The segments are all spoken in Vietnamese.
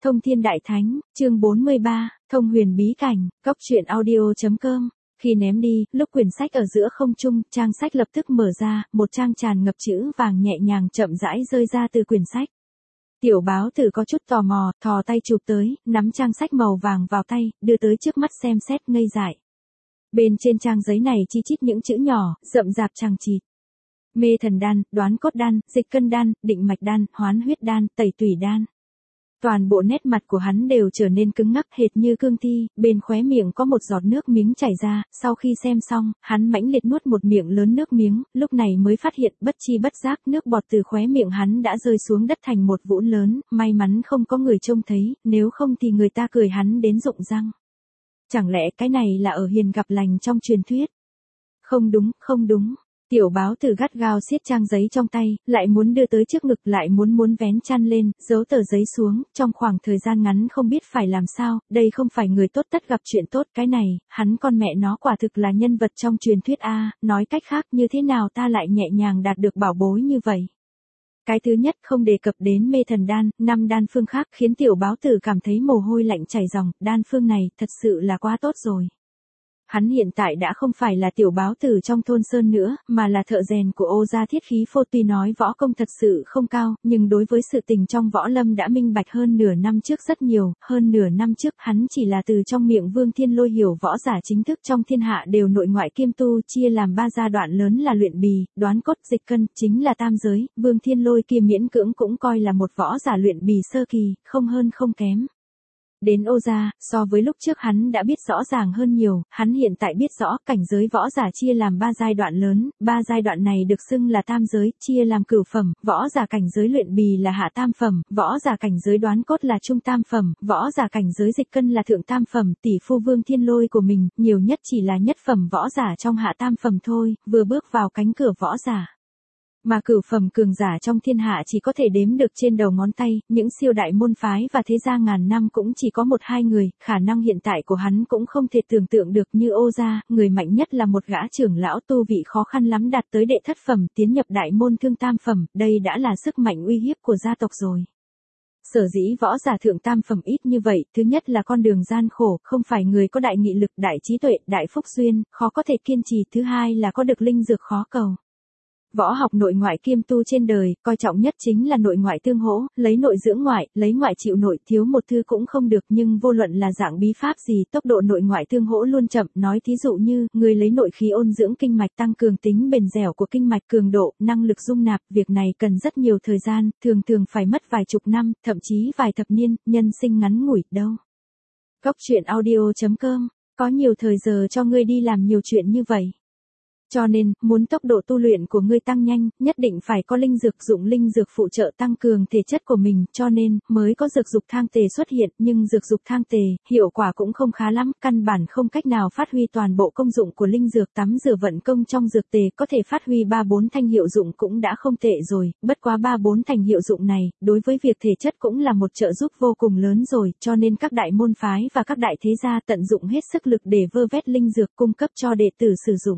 Thông Thiên Đại Thánh, chương 43, Thông Huyền Bí Cảnh, Cốc truyện audio.com. Khi ném đi, lúc quyển sách ở giữa không trung, trang sách lập tức mở ra, một trang tràn ngập chữ vàng nhẹ nhàng chậm rãi rơi ra từ quyển sách. Tiểu báo tử có chút tò mò, thò tay chụp tới, nắm trang sách màu vàng vào tay, đưa tới trước mắt xem xét ngây dại. Bên trên trang giấy này chi chít những chữ nhỏ, rậm rạp chằng chịt. Mê thần đan, đoán cốt đan, dịch cân đan, định mạch đan, hoán huyết đan, tẩy tủy đan. Toàn bộ nét mặt của hắn đều trở nên cứng ngắc hệt như cương thi, bên khóe miệng có một giọt nước miếng chảy ra, sau khi xem xong, hắn mãnh liệt nuốt một miệng lớn nước miếng, lúc này mới phát hiện bất chi bất giác nước bọt từ khóe miệng hắn đã rơi xuống đất thành một vũng lớn, may mắn không có người trông thấy, nếu không thì người ta cười hắn đến rụng răng. Chẳng lẽ cái này là ở hiền gặp lành trong truyền thuyết? Không đúng, không đúng. Tiểu báo tử gắt gao siết trang giấy trong tay, lại muốn đưa tới trước ngực, lại muốn vén chăn lên, giấu tờ giấy xuống, trong khoảng thời gian ngắn không biết phải làm sao, đây không phải người tốt tất gặp chuyện tốt, cái này, hắn con mẹ nó quả thực là nhân vật trong truyền thuyết a, nói cách khác như thế nào ta lại nhẹ nhàng đạt được bảo bối như vậy. Cái thứ nhất không đề cập đến mê thần đan, 5 đan phương khác khiến tiểu báo tử cảm thấy mồ hôi lạnh chảy ròng, đan phương này thật sự là quá tốt rồi. Hắn hiện tại đã không phải là tiểu báo tử trong thôn sơn nữa, mà là thợ rèn của Ô gia Thiết Khí Phô, tuy nói võ công thật sự không cao, nhưng đối với sự tình trong võ lâm đã minh bạch hơn nửa năm trước rất nhiều, hơn nửa năm trước hắn chỉ là từ trong miệng Vương Thiên Lôi hiểu võ giả chính thức trong thiên hạ đều nội ngoại kiêm tu, chia làm 3 giai đoạn lớn là luyện bì, đoán cốt, dịch cân, chính là tam giới, Vương Thiên Lôi kia miễn cưỡng cũng coi là một võ giả luyện bì sơ kỳ, không hơn không kém. Đến Ô gia, so với lúc trước hắn đã biết rõ ràng hơn nhiều, hắn hiện tại biết rõ cảnh giới võ giả chia làm 3 giai đoạn lớn, 3 giai đoạn này được xưng là tam giới, chia làm cửu phẩm, võ giả cảnh giới luyện bì là hạ tam phẩm, võ giả cảnh giới đoán cốt là trung tam phẩm, võ giả cảnh giới dịch cân là thượng tam phẩm, tỷ phu Vương Thiên Lôi của mình, nhiều nhất chỉ là nhất phẩm võ giả trong hạ tam phẩm thôi, vừa bước vào cánh cửa võ giả. Mà cửu phẩm cường giả trong thiên hạ chỉ có thể đếm được trên đầu ngón tay, những siêu đại môn phái và thế gia ngàn năm cũng chỉ có 1-2 người, khả năng hiện tại của hắn cũng không thể tưởng tượng được như Ô gia, người mạnh nhất là một gã trưởng lão tu vị khó khăn lắm đạt tới đệ thất phẩm, tiến nhập đại môn thương tam phẩm, đây đã là sức mạnh uy hiếp của gia tộc rồi. Sở dĩ võ giả thượng tam phẩm ít như vậy, thứ nhất là con đường gian khổ, không phải người có đại nghị lực, đại trí tuệ, đại phúc duyên, khó có thể kiên trì, thứ hai là có được linh dược khó cầu. Võ học nội ngoại kiêm tu trên đời, coi trọng nhất chính là nội ngoại tương hỗ, lấy nội dưỡng ngoại, lấy ngoại chịu nội, thiếu một thứ cũng không được, nhưng vô luận là dạng bí pháp gì, tốc độ nội ngoại tương hỗ luôn chậm, nói thí dụ như, người lấy nội khí ôn dưỡng kinh mạch, tăng cường tính bền dẻo của kinh mạch, cường độ, năng lực dung nạp, việc này cần rất nhiều thời gian, thường phải mất vài chục năm, thậm chí vài thập niên, nhân sinh ngắn ngủi, đâu. Cốc truyện audio.com, có nhiều thời giờ cho ngươi đi làm nhiều chuyện như vậy. Cho nên, muốn tốc độ tu luyện của ngươi tăng nhanh, nhất định phải có linh dược, dụng linh dược phụ trợ tăng cường thể chất của mình, cho nên, mới có dược dục thang tề xuất hiện, nhưng dược dục thang tề, hiệu quả cũng không khá lắm, căn bản không cách nào phát huy toàn bộ công dụng của linh dược, tắm rửa vận công trong dược tề, có thể phát huy 3-4 thành hiệu dụng cũng đã không tệ rồi, bất quá 3-4 thành hiệu dụng này, đối với việc thể chất cũng là một trợ giúp vô cùng lớn rồi, cho nên các đại môn phái và các đại thế gia tận dụng hết sức lực để vơ vét linh dược cung cấp cho đệ tử sử dụng.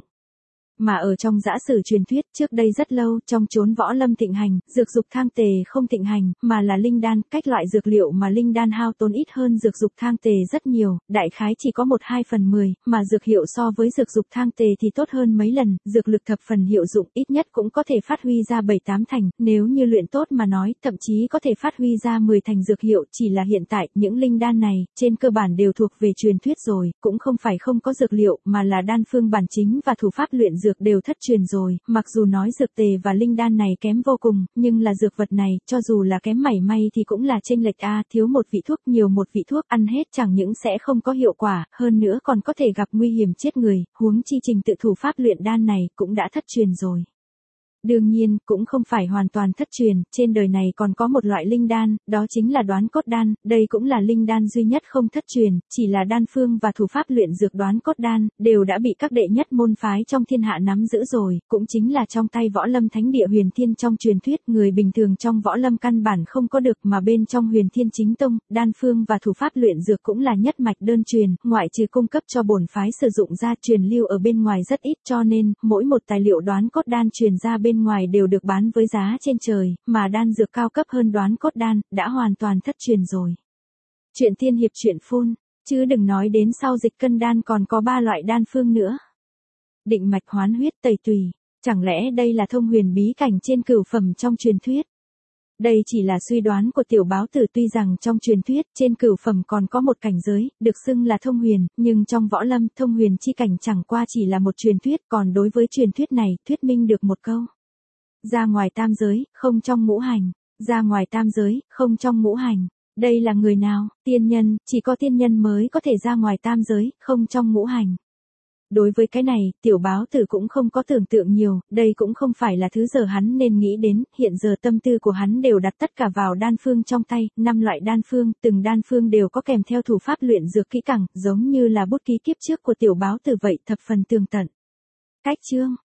Mà ở trong dã sử truyền thuyết, trước đây rất lâu, trong chốn võ lâm thịnh hành, dược dục thang tề không thịnh hành, mà là linh đan, cách loại dược liệu mà linh đan hao tốn ít hơn dược dục thang tề rất nhiều, đại khái chỉ có 1/2/10, mà dược hiệu so với dược dục thang tề thì tốt hơn mấy lần, dược lực thập phần hiệu dụng, ít nhất cũng có thể phát huy ra 7-8 thành, nếu như luyện tốt mà nói, thậm chí có thể phát huy ra 10 thành dược hiệu, chỉ là hiện tại, những linh đan này, trên cơ bản đều thuộc về truyền thuyết rồi, cũng không phải không có dược liệu, mà là đan phương bản chính và thủ pháp luyện dược đều thất truyền rồi, mặc dù nói dược tề và linh đan này kém vô cùng, nhưng là dược vật này, cho dù là kém mảy may thì cũng là chênh lệch a, thiếu một vị thuốc, nhiều một vị thuốc, ăn hết chẳng những sẽ không có hiệu quả, hơn nữa còn có thể gặp nguy hiểm chết người, huống chi trình tự thủ pháp luyện đan này cũng đã thất truyền rồi. Đương nhiên, cũng không phải hoàn toàn thất truyền, trên đời này còn có một loại linh đan, đó chính là đoán cốt đan, đây cũng là linh đan duy nhất không thất truyền, chỉ là đan phương và thủ pháp luyện dược đoán cốt đan, đều đã bị các đệ nhất môn phái trong thiên hạ nắm giữ rồi, cũng chính là trong tay võ lâm thánh địa Huyền Thiên trong truyền thuyết, người bình thường trong võ lâm căn bản không có được, mà bên trong Huyền Thiên chính tông, đan phương và thủ pháp luyện dược cũng là nhất mạch đơn truyền, ngoại trừ cung cấp cho bổn phái sử dụng ra, truyền lưu ở bên ngoài rất ít, cho nên, mỗi một tài liệu đoán cốt đan truyền ra bên ngoài đều được bán với giá trên trời, mà đan dược cao cấp hơn đoán cốt đan, đã hoàn toàn thất truyền rồi. Chuyện tiên hiệp chuyện phun, chứ đừng nói đến sau dịch cân đan còn có 3 loại đan phương nữa. Định mạch hoán huyết tẩy tùy, chẳng lẽ đây là thông huyền bí cảnh trên cửu phẩm trong truyền thuyết? Đây chỉ là suy đoán của tiểu báo tử, tuy rằng trong truyền thuyết trên cửu phẩm còn có một cảnh giới, được xưng là thông huyền, nhưng trong võ lâm thông huyền chi cảnh chẳng qua chỉ là một truyền thuyết, còn đối với truyền thuyết này, thuyết minh được một câu. Ra ngoài tam giới, không trong ngũ hành, ra ngoài tam giới, không trong ngũ hành. Đây là người nào? Tiên nhân, chỉ có tiên nhân mới có thể ra ngoài tam giới, không trong ngũ hành. Đối với cái này, tiểu báo tử cũng không có tưởng tượng nhiều, đây cũng không phải là thứ giờ hắn nên nghĩ đến, hiện giờ tâm tư của hắn đều đặt tất cả vào đan phương trong tay, 5 loại đan phương, từng đan phương đều có kèm theo thủ pháp luyện dược kỹ càng, giống như là bút ký kiếp trước của tiểu báo tử vậy, thập phần tường tận. Cách chương